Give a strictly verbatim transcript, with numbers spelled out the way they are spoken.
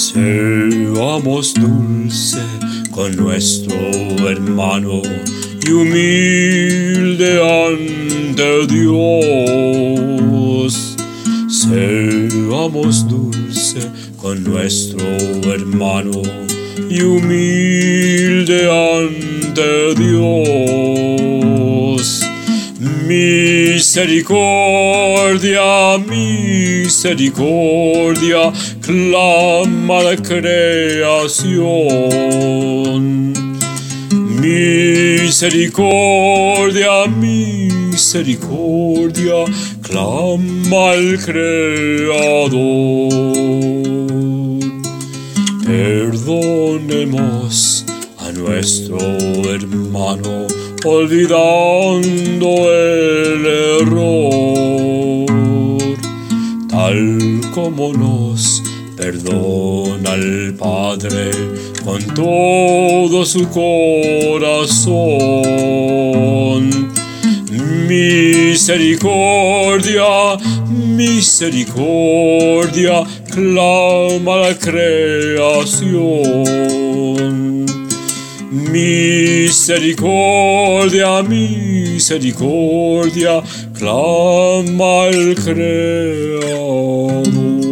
Seamos dulce con nuestro hermano y humilde ante Dios. Seamos dulce con nuestro hermano y humilde ante Dios. Misericordia, misericordia, clama la creación. Misericordia, misericordia, clama el Creador. Perdonemos a nuestro hermano, olvidando el error, tal como nos perdona el Padre con todo su corazón. Misericordia, misericordia, clama la creación. Misericordia, misericordia, clama el Creador.